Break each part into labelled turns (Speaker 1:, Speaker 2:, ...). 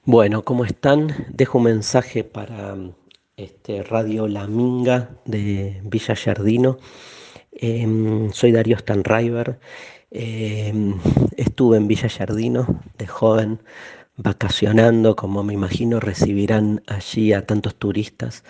Speaker 1: Bueno, ¿cómo están? Dejo un mensaje para Radio La Minga de Villa Yardino. Soy Darío Stanraiver. Em, Estuve en Villa Yardino de joven, vacacionando, como me imagino recibirán allí a tantos turistas.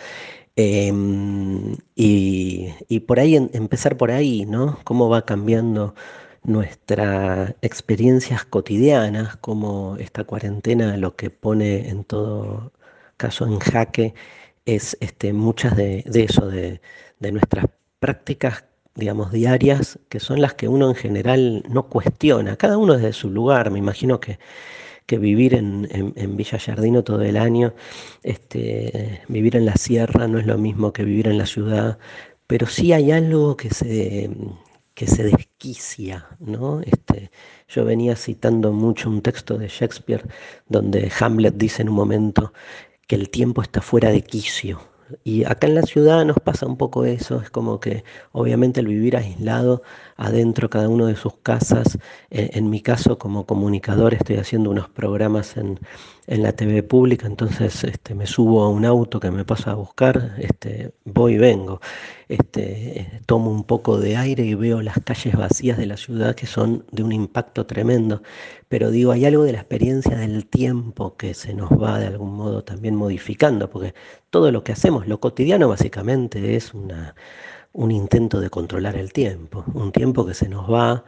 Speaker 1: Y por ahí, empezar por ahí, ¿no? Cómo va cambiando nuestras experiencias cotidianas, cómo esta cuarentena lo que pone en todo caso en jaque es muchas de eso, de nuestras prácticas, digamos, diarias, que son las que uno en general no cuestiona, cada uno desde su lugar. Me imagino que vivir en Villa Yardino todo el año, vivir en la sierra no es lo mismo que vivir en la ciudad, pero sí hay algo que se desquicia, ¿no? Yo venía citando mucho un texto de Shakespeare donde Hamlet dice en un momento que el tiempo está fuera de quicio. Y acá en la ciudad nos pasa un poco eso, es como que obviamente el vivir aislado adentro cada uno de sus casas, en mi caso como comunicador estoy haciendo unos programas en la TV pública, entonces me subo a un auto que me pasa a buscar, voy y vengo, tomo un poco de aire y veo las calles vacías de la ciudad que son de un impacto tremendo. Pero digo, hay algo de la experiencia del tiempo que se nos va de algún modo también modificando, porque todo lo que hacemos, lo cotidiano básicamente es un intento de controlar el tiempo, un tiempo que se nos va,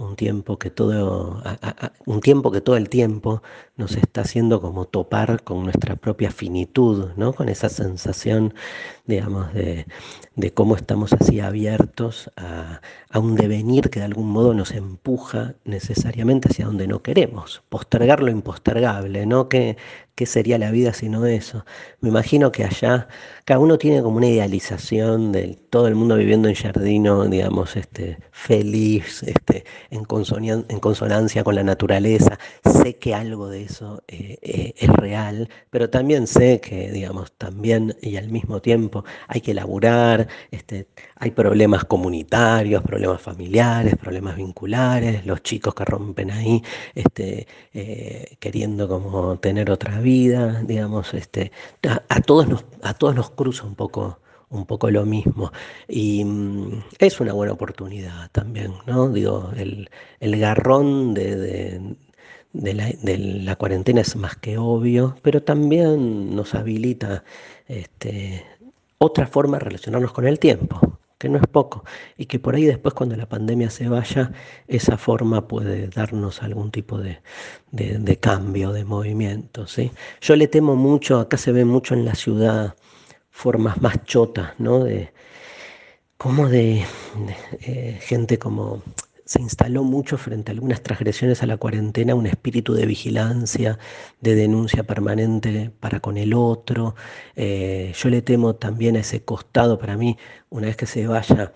Speaker 1: un tiempo que todo el tiempo nos está haciendo como topar con nuestra propia finitud, ¿no? Con esa sensación, digamos, de cómo estamos así abiertos a un devenir que de algún modo nos empuja necesariamente hacia donde no queremos, postergar lo impostergable, ¿no? ¿Qué sería la vida si no eso? Me imagino que allá cada uno tiene como una idealización de todo el mundo viviendo en Giardino, digamos, feliz, en consonancia con la naturaleza. Sé que algo de eso es real, pero también sé que, digamos, también y al mismo tiempo hay que laburar, hay problemas comunitarios, problemas familiares, problemas vinculares, los chicos que rompen ahí, queriendo como tener otra vida, digamos, a todos nos cruza un poco lo mismo. Y es una buena oportunidad también, ¿no? Digo, el garrón de la cuarentena es más que obvio, pero también nos habilita este, otra forma de relacionarnos con el tiempo, que no es poco, y que por ahí después cuando la pandemia se vaya, esa forma puede darnos algún tipo de cambio, de movimiento, ¿sí? Yo le temo mucho, acá se ve mucho en la ciudad formas más chotas, ¿no? Como gente como se instaló mucho frente a algunas transgresiones a la cuarentena, un espíritu de vigilancia, de denuncia permanente para con el otro. Yo le temo también a ese costado, para mí, una vez que se vaya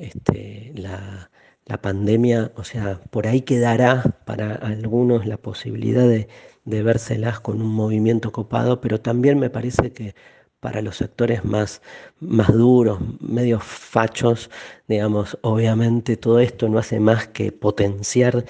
Speaker 1: la pandemia, o sea, por ahí quedará para algunos la posibilidad de vérselas con un movimiento copado, pero también me parece que para los sectores más duros, medios fachos, digamos, obviamente todo esto no hace más que potenciar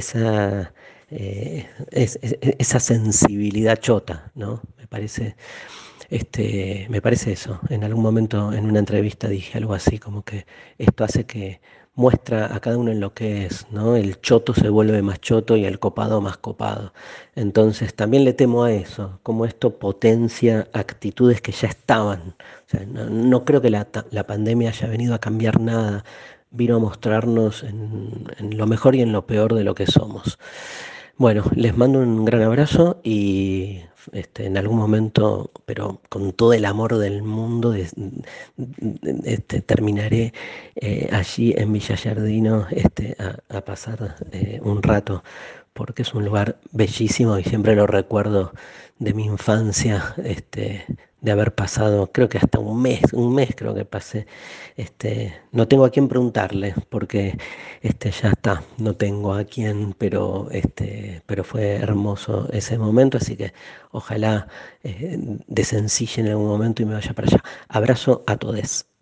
Speaker 1: esa sensibilidad chota, ¿no? Me parece eso. En algún momento en una entrevista dije algo así como que esto hace que muestra a cada uno en lo que es, ¿no? El choto se vuelve más choto y el copado más copado. Entonces también le temo a eso, como esto potencia actitudes que ya estaban. O sea, no creo que la pandemia haya venido a cambiar nada, vino a mostrarnos en lo mejor y en lo peor de lo que somos. Bueno, les mando un gran abrazo y en algún momento, pero con todo el amor del mundo, terminaré allí en Villa Yardino a pasar un rato, porque es un lugar bellísimo y siempre lo recuerdo de mi infancia, de haber pasado, creo que hasta un mes creo que pasé. No tengo a quién preguntarle, porque ya está, no tengo a quién, pero fue hermoso ese momento, así que ojalá desencille en algún momento y me vaya para allá. Abrazo a todos.